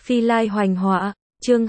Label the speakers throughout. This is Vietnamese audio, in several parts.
Speaker 1: Phi Lai Hoành Họa, chương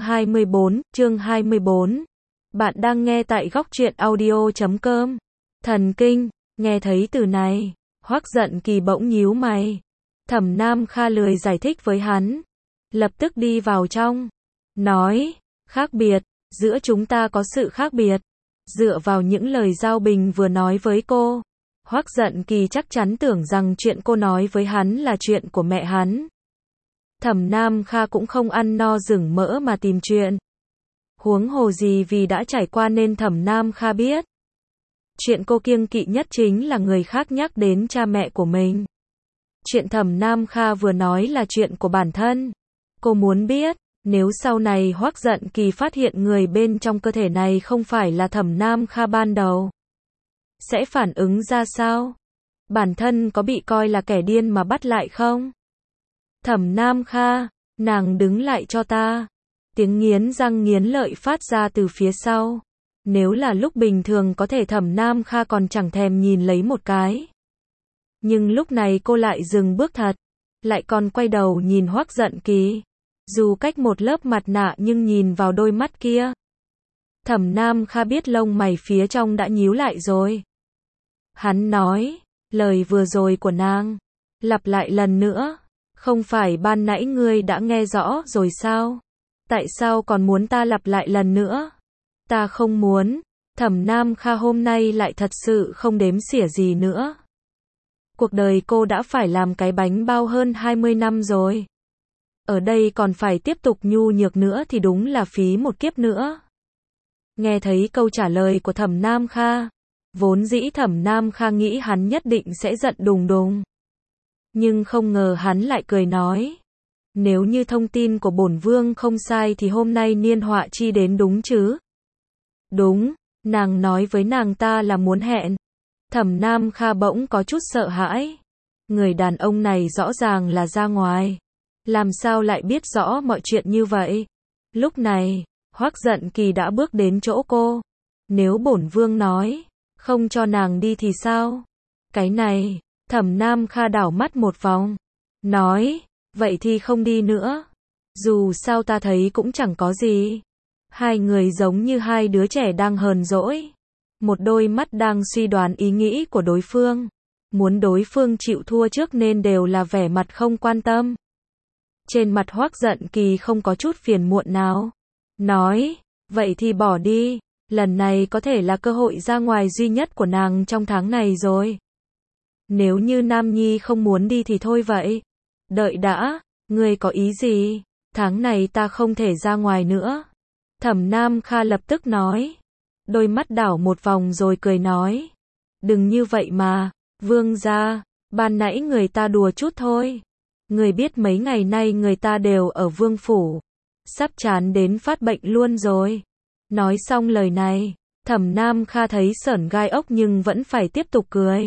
Speaker 1: 24. Bạn đang nghe tại góc truyện audio.com. Thần kinh, nghe thấy từ này, Hoắc Giận Kỳ bỗng nhíu mày. Thẩm Nam Kha lười giải thích với hắn, lập tức đi vào trong, nói, khác biệt, giữa chúng ta có sự khác biệt. Dựa vào những lời Giao Bình vừa nói với cô, Hoắc Giận Kỳ chắc chắn tưởng rằng chuyện cô nói với hắn là chuyện của mẹ hắn. Thẩm Nam Kha cũng không ăn no rừng mỡ mà tìm chuyện. Huống hồ gì vì đã trải qua nên Thẩm Nam Kha biết. Chuyện cô kiêng kỵ nhất chính là người khác nhắc đến cha mẹ của mình. Chuyện Thẩm Nam Kha vừa nói là chuyện của bản thân. Cô muốn biết, nếu sau này Hoắc Giận Kỳ phát hiện người bên trong cơ thể này không phải là Thẩm Nam Kha ban đầu, sẽ phản ứng ra sao? Bản thân có bị coi là kẻ điên mà bắt lại không? Thẩm Nam Kha, nàng đứng lại cho ta. Tiếng nghiến răng nghiến lợi phát ra từ phía sau. Nếu là lúc bình thường có thể Thẩm Nam Kha còn chẳng thèm nhìn lấy một cái. Nhưng lúc này cô lại dừng bước thật, lại còn quay đầu nhìn Hoắc Giận Kỳ. Dù cách một lớp mặt nạ nhưng nhìn vào đôi mắt kia, Thẩm Nam Kha biết lông mày phía trong đã nhíu lại rồi. Hắn nói, lời vừa rồi của nàng, lặp lại lần nữa. Không phải ban nãy ngươi đã nghe rõ rồi sao? Tại sao còn muốn ta lặp lại lần nữa? Ta không muốn. Thẩm Nam Kha hôm nay lại thật sự không đếm xỉa gì nữa. Cuộc đời cô đã phải làm cái bánh bao hơn 20 năm rồi. Ở đây còn phải tiếp tục nhu nhược nữa thì đúng là phí một kiếp nữa. Nghe thấy câu trả lời của Thẩm Nam Kha, vốn dĩ Thẩm Nam Kha nghĩ hắn nhất định sẽ giận đùng đùng. Nhưng không ngờ hắn lại cười nói, nếu như thông tin của bổn vương không sai thì hôm nay niên họa chi đến đúng chứ? Đúng, nàng nói với nàng ta là muốn hẹn. Thẩm Nam Kha bỗng có chút sợ hãi. Người đàn ông này rõ ràng là ra ngoài. Làm sao lại biết rõ mọi chuyện như vậy? Lúc này, Hoắc Giận Kỳ đã bước đến chỗ cô. Nếu bổn vương nói, không cho nàng đi thì sao? Cái này, Thẩm Nam Kha đảo mắt một vòng. Nói, vậy thì không đi nữa. Dù sao ta thấy cũng chẳng có gì. Hai người giống như hai đứa trẻ đang hờn dỗi. Một đôi mắt đang suy đoán ý nghĩ của đối phương. Muốn đối phương chịu thua trước nên đều là vẻ mặt không quan tâm. Trên mặt Hoắc Giận Kỳ không có chút phiền muộn nào. Nói, vậy thì bỏ đi. Lần này có thể là cơ hội ra ngoài duy nhất của nàng trong tháng này rồi. Nếu như Nam Nhi không muốn đi thì thôi vậy. Đợi đã, ngươi có ý gì? Tháng này ta không thể ra ngoài nữa. Thẩm Nam Kha lập tức nói. Đôi mắt đảo một vòng rồi cười nói. Đừng như vậy mà, vương gia, ban nãy người ta đùa chút thôi. Người biết mấy ngày nay người ta đều ở vương phủ. Sắp chán đến phát bệnh luôn rồi. Nói xong lời này, Thẩm Nam Kha thấy sởn gai ốc nhưng vẫn phải tiếp tục cười.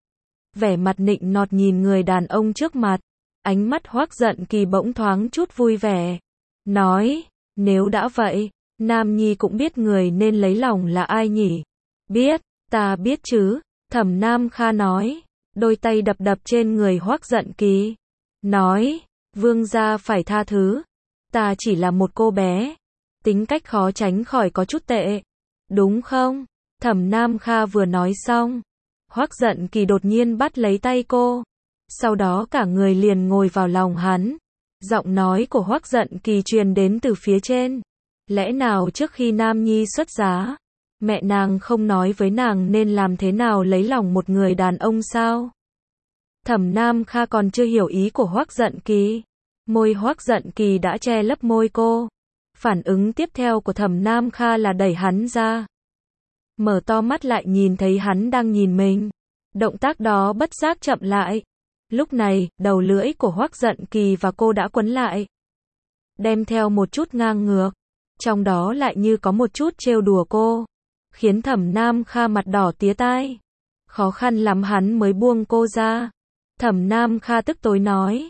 Speaker 1: Vẻ mặt nịnh nọt nhìn người đàn ông trước mặt. Ánh mắt Hoắc Giận Kỳ bỗng thoáng chút vui vẻ. Nói, nếu đã vậy, Nam Nhi cũng biết người nên lấy lòng là ai nhỉ? Biết, ta biết chứ. Thẩm Nam Kha nói, đôi tay đập đập trên người Hoắc Giận Kỳ. Nói, vương gia phải tha thứ. Ta chỉ là một cô bé. Tính cách khó tránh khỏi có chút tệ. Đúng không? Thẩm Nam Kha vừa nói xong, Hoắc Giận Kỳ đột nhiên bắt lấy tay cô. Sau đó cả người liền ngồi vào lòng hắn. Giọng nói của Hoắc Giận Kỳ truyền đến từ phía trên. Lẽ nào trước khi Nam Nhi xuất giá, mẹ nàng không nói với nàng nên làm thế nào lấy lòng một người đàn ông sao? Thẩm Nam Kha còn chưa hiểu ý của Hoắc Giận Kỳ. Môi Hoắc Giận Kỳ đã che lấp môi cô. Phản ứng tiếp theo của Thẩm Nam Kha là đẩy hắn ra. Mở to mắt lại nhìn thấy hắn đang nhìn mình. Động tác đó bất giác chậm lại. Lúc này, đầu lưỡi của Hoắc Giận Kỳ và cô đã quấn lại. Đem theo một chút ngang ngược. Trong đó lại như có một chút trêu đùa cô. Khiến Thẩm Nam Kha mặt đỏ tía tai. Khó khăn lắm hắn mới buông cô ra. Thẩm Nam Kha tức tối nói.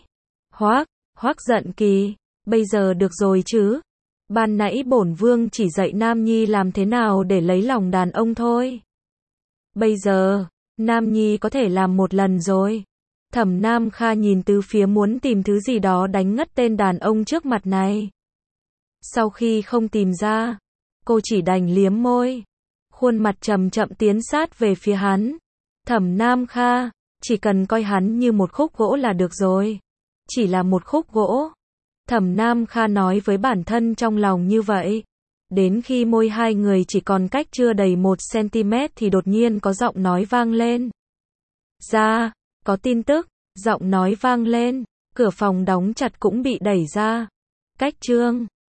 Speaker 1: Hoắc Giận Kỳ, bây giờ được rồi chứ. Ban nãy bổn vương chỉ dạy Nam Nhi làm thế nào để lấy lòng đàn ông thôi. Bây giờ, Nam Nhi có thể làm một lần rồi. Thẩm Nam Kha nhìn từ phía muốn tìm thứ gì đó đánh ngất tên đàn ông trước mặt này. Sau khi không tìm ra, cô chỉ đành liếm môi. Khuôn mặt chậm chậm tiến sát về phía hắn. Thẩm Nam Kha, chỉ cần coi hắn như một khúc gỗ là được rồi. Chỉ là một khúc gỗ. Thẩm Nam Kha nói với bản thân trong lòng như vậy. Đến khi môi hai người chỉ còn cách chưa đầy 1 cm thì đột nhiên có giọng nói vang lên. Ra, có tin tức, giọng nói vang lên, cửa phòng đóng chặt cũng bị đẩy ra. Cách chương